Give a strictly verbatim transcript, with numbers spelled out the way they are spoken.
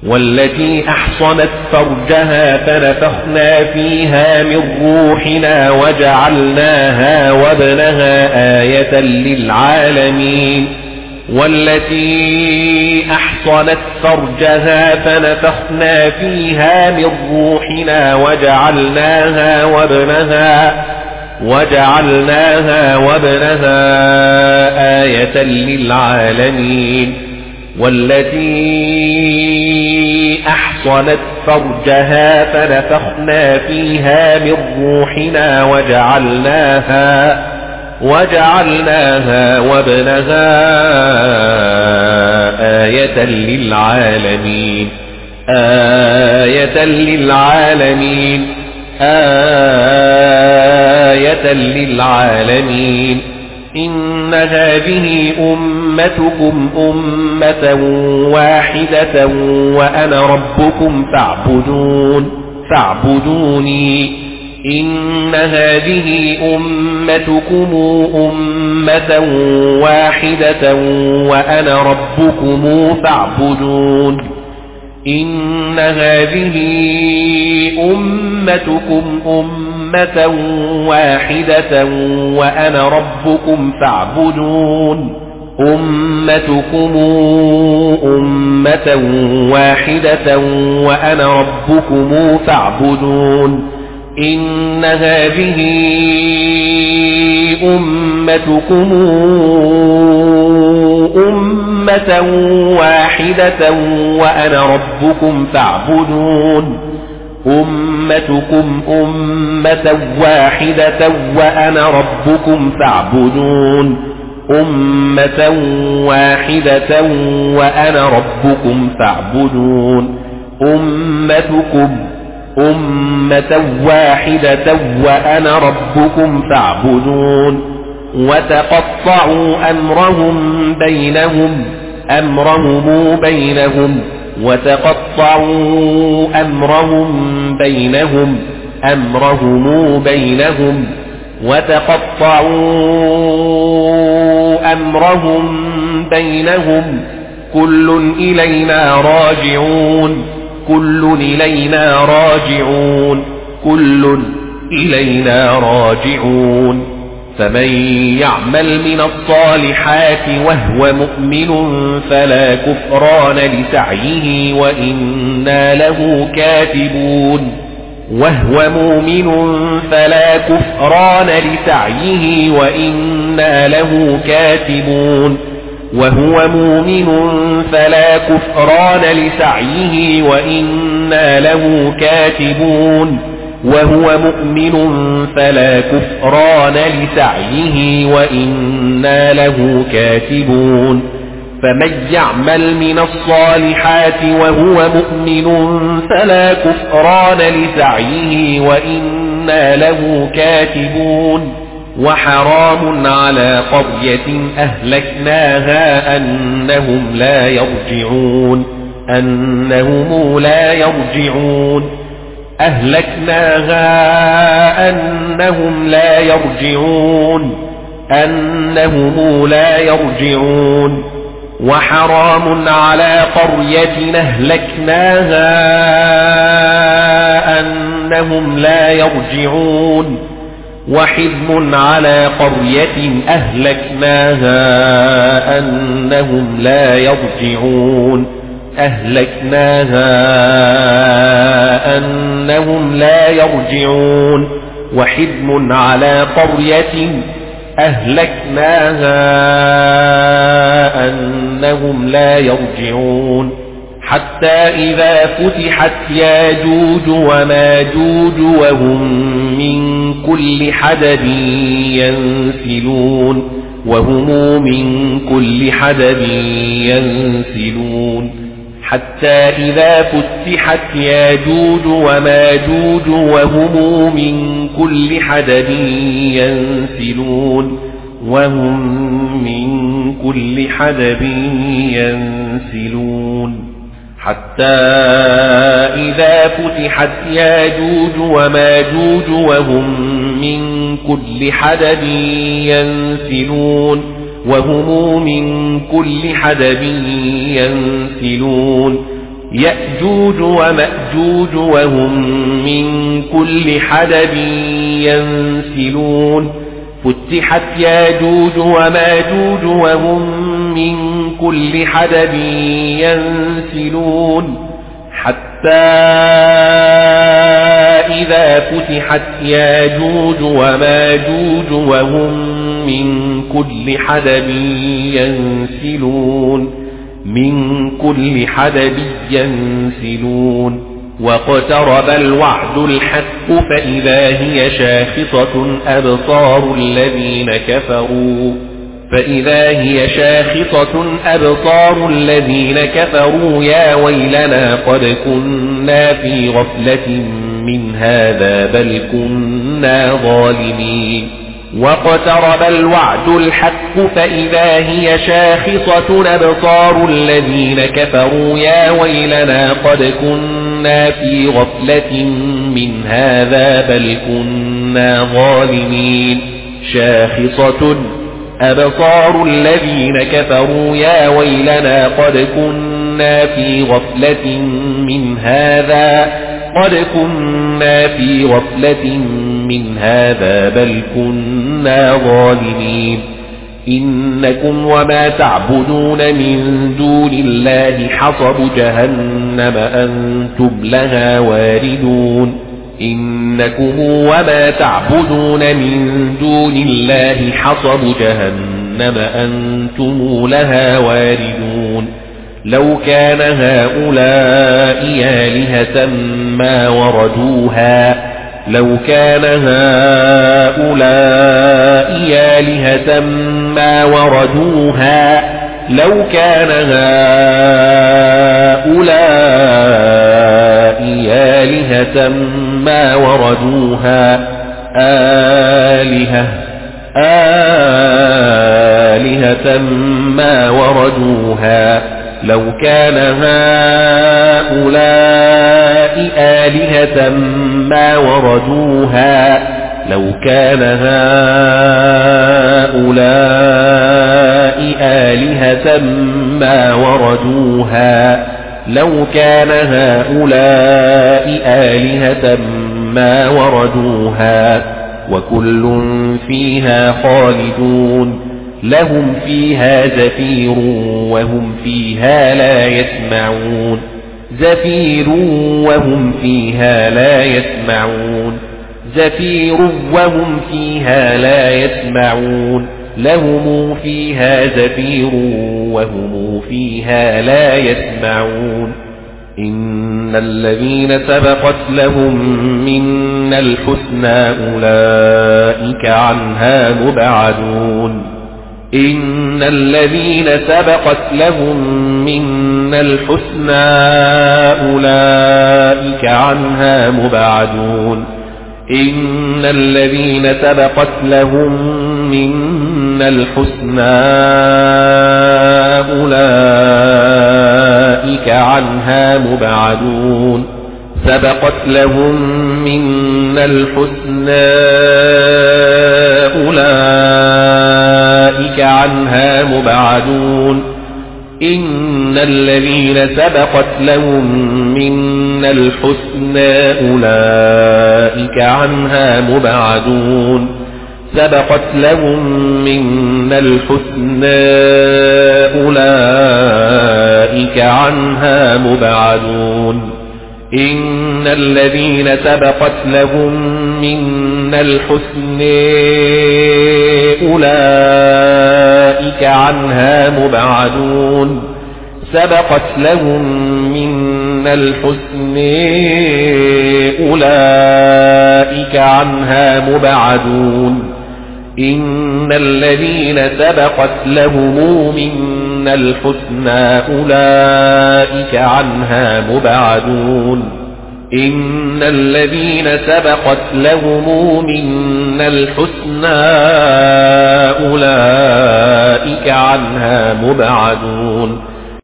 والتي أحصنت فرجها فنفخنا فيها من روحنا وجعلناها وابنها آية للعالمين والتي أحصنت فرجها فنفخنا فيها من روحنا وجعلناها وابنها وجعلناها وابنها آية للعالمين والتي أحصنت فرجها فنفخنا فيها من روحنا وجعلناها وجعلناها وابنها آية للعالمين آية للعالمين آية للعالمين إن هذه أمتكم أمة واحدة وأنا ربكم فاعبدون فاعبدوني إن هذه أمتكم أمة واحدة وأنا ربكم فاعبدون إن هذه أمتكم أمة واحدة وأنا ربكم فاعبدون أمتكم أمة واحدة وأنا ربكم فاعبدون إن هذه أمتكم أمة واحدة وأنا ربكم فاعبدون أمتكم أمة واحدة وأنا ربكم فاعبدون أمة واحدة وأنا ربكم فاعبدون أمتكم أمة واحدة وأنا ربكم فاعبدون وتقطعوا أمرهم بينهم أمرهم بينهم وتقطعوا أمرهم بينهم أمرهم بينهم وتقطعوا أمرهم بينهم كل إلينا راجعون كل إلينا راجعون كل إلينا راجعون فمن يعمل من الصالحات وهو مؤمن فلا كفران لسعيه وإنا له كاتبون وهو مؤمن فلا كفران لسعيه وإنا له كاتبون وهو مؤمن فلا كفران لسعيه وإنا له كاتبون وهو مؤمن فلا كفران لسعيه وإنا له كاتبون فمن يعمل من الصالحات وهو مؤمن فلا كفران لسعيه وإنا له كاتبون وحرام على قرية أهلكناها أنهم لا يرجعون أنهم لا يرجعون أهلكناها أنهم لا يرجعون أنهم لا يرجعون وحرام على قرية أهلكناها أنهم لا يرجعون وحزم على قرية أهلكناها أنهم لا يرجعون أهلكناها أنهم لا يرجعون وحزم على قرية أهلكناها أنهم لا يرجعون حتى إذا فتحت ياجوج وماجوج وهم من كل حدب ينسلون وهم من كل حدب ينسلون حتى إذا فتحت ياجوج وماجوج وهم من كل حدب ينسلون وهم من كل حدب ينسلون حتى إذا فتحت ياجوج وماجوج وهم من كل حدب ينسلون وهم من كل حدب ينسلون يأجوج ومأجوج وهم من كل حدب ينسلون فتحت ياجوج وماجوج وهم من كل حدب ينسلون حتى إذا فتحت ياجوج وماجوج وهم من كل حدب ينسلون من كل حدب ينسلون واقترب الوعد الحق فإذا هي شاخصة أبصار الذين كفروا فإذا هي شاخصة أبصار الذين كفروا يا ويلنا قد كنا في غفلة من هذا بل كنا ظالمين واقترب الوعد الحق فإذا هي شاخصة أبصار الذين كفروا يا ويلنا قد كنا في غفلة من هذا بل كنا ظالمين شاخصة أبصار الذين كفروا يا ويلنا قد كنا في غفلة من هذا قد كنا في غفلة من هذا بل كنا ظالمين إنكم وما تعبدون من دون الله حصب جهنم أنتم لها واردون إنكم وما تعبدون من دون الله حصب جهنم أنتم لها واردون لو كان هؤلاء آلهة ما وردوها لو كان هؤلاء آلهة ما وردوها لو كان هؤلاء آلهة ما وردوها آلهة آلهة ما وردوها لو كان هؤلاء آلهة ما وردوها لو كان هؤلاء آلهة ما وردوها لو كان هؤلاء آلهة ما وردوها وكل فيها خالدون لهم فيها زفير وهم فيها لا يسمعون زفير وهم فيها لا يسمعون زفير وهم فيها لا يسمعون لهم فيها زفير وهم فيها لا يسمعون إن الذين سبقت لهم منا الحسنى أولئك عنها مبعدون إن الذين سبقت لهم منا الحسنى أولئك عنها مبعدون إن الذين سبقت لهم منا الحسنى أولئك عنها مبعدون سبقت لهم منا الحسنى أولئك عنها مبعدون إن الذين سبقت لهم منا الحسنى أولئك عنها مبعدون سبقت لهم منا الحسنى أولئك عنها مبعدون إن الذين سبقت لهم منا الحسنى أولئك عنها مبعدون سبقت لهم منا الحسنى أولئك عنها مبعدون إن الذين سبقت لهم منا الحسنى أولئك عنها مبعدون إن الذين سبقت لهم منا الحسنى أولئك عنها مبعدون